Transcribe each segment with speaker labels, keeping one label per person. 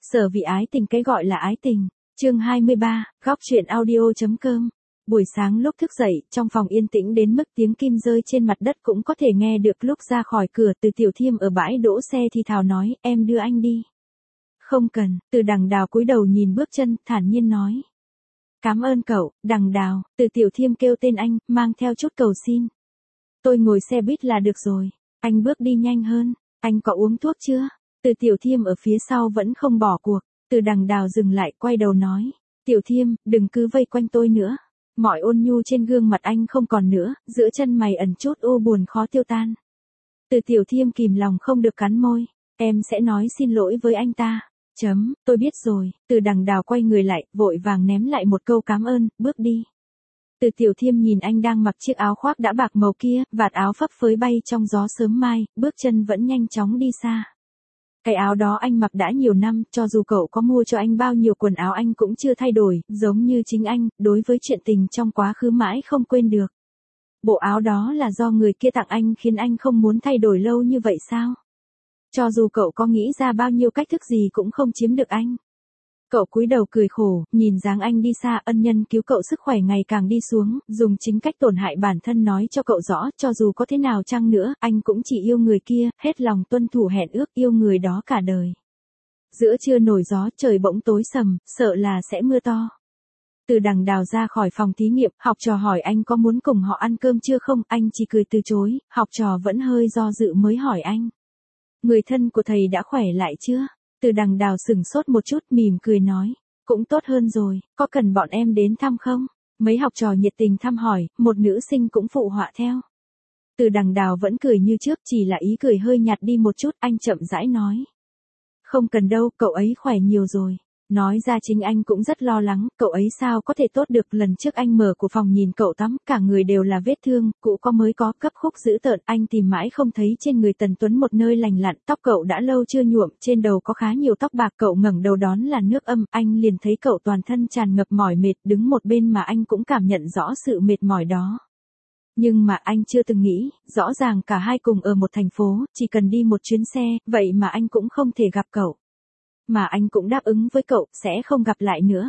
Speaker 1: Sở vì ái tình, cái gọi là ái tình. Chương 23, góc truyện audio.com. Buổi sáng lúc thức dậy, trong phòng yên tĩnh đến mức tiếng kim rơi trên mặt đất cũng có thể nghe được. Lúc ra khỏi cửa, Từ Tiểu Thiêm ở bãi đỗ xe thì thào nói, em đưa anh đi. Không cần. Từ Đằng Đào cúi đầu nhìn bước chân, thản nhiên nói. Cảm ơn cậu, Đằng Đào. Từ Tiểu Thiêm kêu tên anh, mang theo chút cầu xin. Tôi ngồi xe buýt là được rồi. Anh bước đi nhanh hơn. Anh có uống thuốc chưa? Từ Tiểu Thiêm ở phía sau vẫn không bỏ cuộc. Từ Đằng Đào dừng lại, quay đầu nói. Tiểu Thiêm, đừng cứ vây quanh tôi nữa. Mọi ôn nhu trên gương mặt anh không còn nữa, giữa chân mày ẩn chút u buồn khó tiêu tan. Từ Tiểu Thiêm kìm lòng không được cắn môi. Em sẽ nói xin lỗi với anh ta. Tôi biết rồi. Từ Đằng Đào quay người lại, vội vàng ném lại một câu cảm ơn, bước đi. Từ Tiểu Thiêm nhìn anh đang mặc chiếc áo khoác đã bạc màu kia, vạt áo phấp phới bay trong gió sớm mai, bước chân vẫn nhanh chóng đi xa. Cái áo đó anh mặc đã nhiều năm, cho dù cậu có mua cho anh bao nhiêu quần áo anh cũng chưa thay đổi, giống như chính anh, đối với chuyện tình trong quá khứ mãi không quên được. Bộ áo đó là do người kia tặng anh khiến anh không muốn thay đổi lâu như vậy sao? Cho dù cậu có nghĩ ra bao nhiêu cách thức gì cũng không chiếm được anh. Cậu cúi đầu cười khổ, nhìn dáng anh đi xa, ân nhân cứu cậu sức khỏe ngày càng đi xuống, dùng chính cách tổn hại bản thân nói cho cậu rõ, cho dù có thế nào chăng nữa, anh cũng chỉ yêu người kia, hết lòng tuân thủ hẹn ước, yêu người đó cả đời. Giữa trưa nổi gió, trời bỗng tối sầm, sợ là sẽ mưa to. Từ Đằng Đào ra khỏi phòng thí nghiệm, học trò hỏi anh có muốn cùng họ ăn cơm chưa không, anh chỉ cười từ chối, học trò vẫn hơi do dự mới hỏi anh. Người thân của thầy đã khỏe lại chưa? Từ Đằng Đào sửng sốt một chút, mỉm cười nói. Cũng tốt hơn rồi, có cần bọn em đến thăm không? Mấy học trò nhiệt tình thăm hỏi, một nữ sinh cũng phụ họa theo. Từ Đằng Đào vẫn cười như trước, chỉ là ý cười hơi nhạt đi một chút, anh chậm rãi nói. Không cần đâu, cậu ấy khỏe nhiều rồi. Nói ra chính anh cũng rất lo lắng, cậu ấy sao có thể tốt được. Lần trước anh mở của phòng nhìn cậu tắm, cả người đều là vết thương, cũ có mới có, cấp khúc dữ tợn, anh tìm mãi không thấy trên người Tần Tuấn một nơi lành lặn, tóc cậu đã lâu chưa nhuộm, trên đầu có khá nhiều tóc bạc, cậu ngẩng đầu đón là nước âm, anh liền thấy cậu toàn thân tràn ngập mỏi mệt, đứng một bên mà anh cũng cảm nhận rõ sự mệt mỏi đó. Nhưng mà anh chưa từng nghĩ, rõ ràng cả hai cùng ở một thành phố, chỉ cần đi một chuyến xe, vậy mà anh cũng không thể gặp cậu. Mà anh cũng đáp ứng với cậu, sẽ không gặp lại nữa.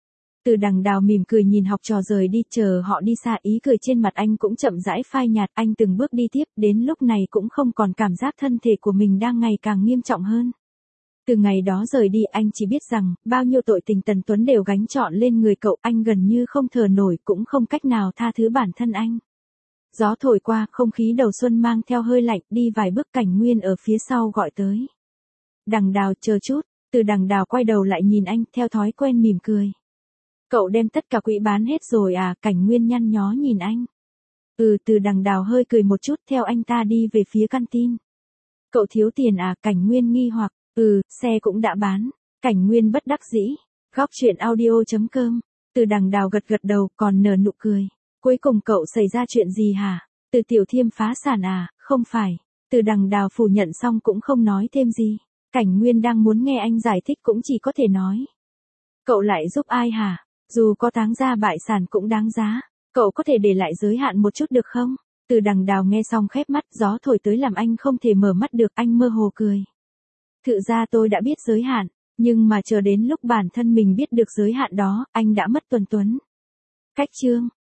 Speaker 1: Từ Đằng Đào mỉm cười nhìn học trò rời đi, chờ họ đi xa, ý cười trên mặt anh cũng chậm rãi phai nhạt, anh từng bước đi tiếp, đến lúc này cũng không còn cảm giác thân thể của mình đang ngày càng nghiêm trọng hơn. Từ ngày đó rời đi, anh chỉ biết rằng, bao nhiêu tội tình Tần Tuấn đều gánh trọn lên người cậu, anh gần như không thở nổi, cũng không cách nào tha thứ bản thân anh. Gió thổi qua, không khí đầu xuân mang theo hơi lạnh, đi vài bước Cảnh Nguyên ở phía sau gọi tới. Đằng Đào, chờ chút. Từ Đằng Đào quay đầu lại nhìn anh, theo thói quen mỉm cười. Cậu đem tất cả quỹ bán hết rồi à? Cảnh Nguyên nhăn nhó nhìn anh. Từ Đằng Đào hơi cười một chút, theo anh ta đi về phía canteen. Cậu thiếu tiền à? Cảnh Nguyên nghi hoặc. Xe cũng đã bán. Cảnh Nguyên bất đắc dĩ. Góc truyện audio.com. Từ Đằng Đào gật gật đầu, còn nở nụ cười. Cuối cùng cậu xảy ra chuyện gì hả? Từ Tiểu Thiêm phá sản à? Không phải. Từ Đằng Đào phủ nhận xong cũng không nói thêm gì. Cảnh Nguyên đang muốn nghe anh giải thích cũng chỉ có thể nói. Cậu lại giúp ai hả? Dù có táng ra bại sản cũng đáng giá. Cậu có thể để lại giới hạn một chút được không? Từ Đằng Đào nghe xong khép mắt, gió thổi tới làm anh không thể mở mắt được, anh mơ hồ cười. Thực ra tôi đã biết giới hạn, nhưng mà chờ đến lúc bản thân mình biết được giới hạn đó, anh đã mất Tuấn. Cách chương.